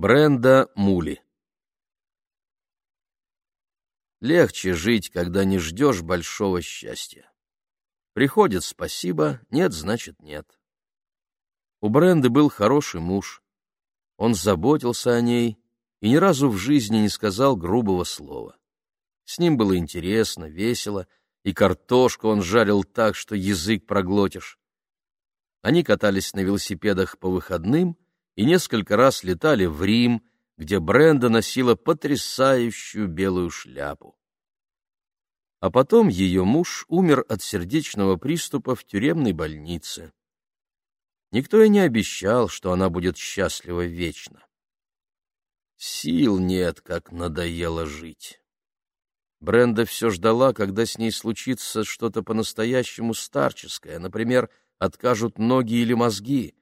Бренда Мули. Легче жить, когда не ждешь большого счастья. Приходит — спасибо, нет — значит нет. У Бренды был хороший муж. Он заботился о ней и ни разу в жизни не сказал грубого слова. С ним было интересно, весело, и картошку он жарил так, что язык проглотишь. Они катались на велосипедах по выходным и несколько раз летали в Рим, где Бренда носила потрясающую белую шляпу. А потом ее муж умер от сердечного приступа в тюремной больнице. Никто и не обещал, что она будет счастлива вечно. Сил нет, как надоело жить. Бренда все ждала, когда с ней случится что-то по-настоящему старческое, например, откажут ноги или мозги.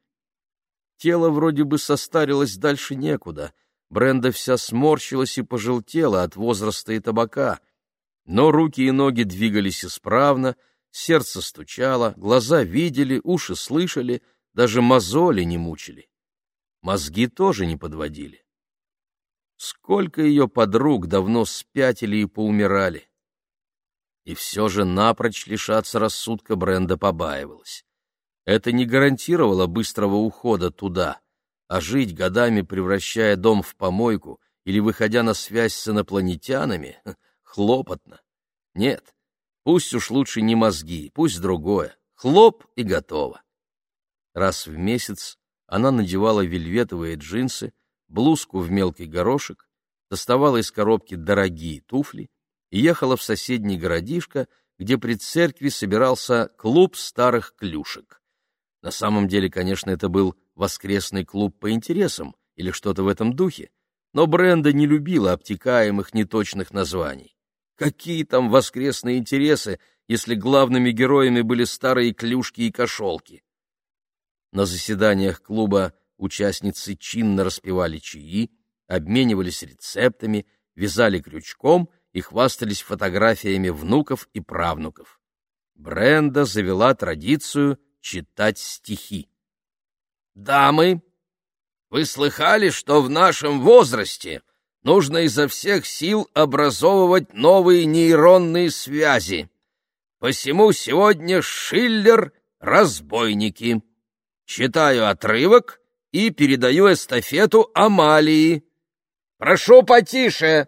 Тело вроде бы состарилось дальше некуда. Бренда вся сморщилась и пожелтела от возраста и табака. Но руки и ноги двигались исправно, сердце стучало, глаза видели, уши слышали, даже мозоли не мучили. Мозги тоже не подводили. Сколько ее подруг давно спятили и поумирали. И все же напрочь лишаться рассудка Бренда побаивалась. Это не гарантировало быстрого ухода туда, а жить годами, превращая дом в помойку или выходя на связь с инопланетянами, хлопотно. Нет, пусть уж лучше не мозги, пусть другое. Хлоп и готово. Раз в месяц она надевала вельветовые джинсы, блузку в мелкий горошек, доставала из коробки дорогие туфли и ехала в соседний городишко, где при церкви собирался клуб старых клюшек. На самом деле, конечно, это был воскресный клуб по интересам или что-то в этом духе, но Бренда не любила обтекаемых неточных названий. Какие там воскресные интересы, если главными героями были старые клюшки и кошелки? На заседаниях клуба участницы чинно распевали чаи, обменивались рецептами, вязали крючком и хвастались фотографиями внуков и правнуков. Бренда завела традицию читать стихи. «Дамы, вы слыхали, что в нашем возрасте нужно изо всех сил образовывать новые нейронные связи? Посему сегодня Шиллер «Разбойники». Читаю отрывок и передаю эстафету Амалии. Прошу потише.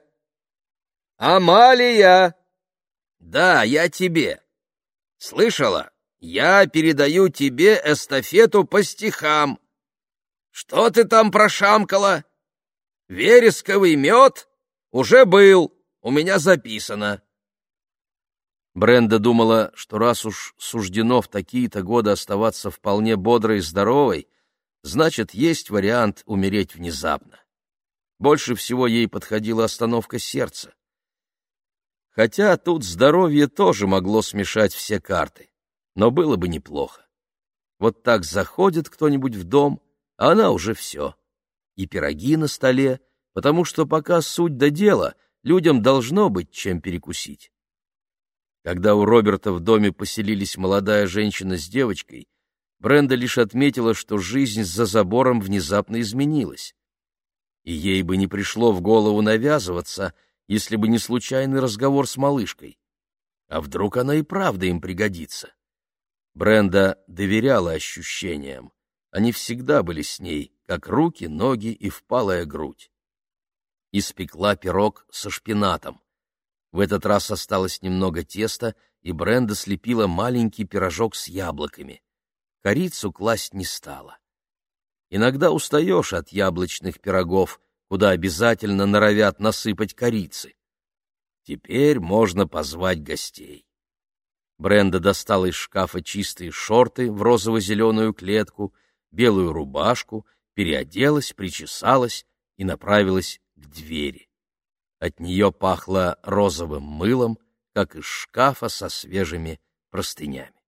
Амалия! Да, я тебе. Слышала? Я передаю тебе эстафету по стихам. Что ты там прошамкала? Вересковый мед? Уже был, у меня записано. Бренда думала, что раз уж суждено в такие-то годы оставаться вполне бодрой и здоровой, значит, есть вариант умереть внезапно. Больше всего ей подходила остановка сердца. Хотя тут здоровье тоже могло смешать все карты, но было бы неплохо. Вот так заходит кто-нибудь в дом, а она уже все. И пироги на столе, потому что пока суть до дела, людям должно быть чем перекусить. Когда у Роберта в доме поселились молодая женщина с девочкой, Бренда лишь отметила, что жизнь за забором внезапно изменилась. И ей бы не пришло в голову навязываться, если бы не случайный разговор с малышкой. А вдруг она и правда им пригодится? Бренда доверяла ощущениям. Они всегда были с ней, как руки, ноги и впалая грудь. Испекла пирог со шпинатом. В этот раз осталось немного теста, и Бренда слепила маленький пирожок с яблоками. Корицу класть не стала. Иногда устаешь от яблочных пирогов, куда обязательно норовят насыпать корицы. Теперь можно позвать гостей. Бренда достала из шкафа чистые шорты в розово-зеленую клетку, белую рубашку, переоделась, причесалась и направилась к двери. От нее пахло розовым мылом, как из шкафа со свежими простынями.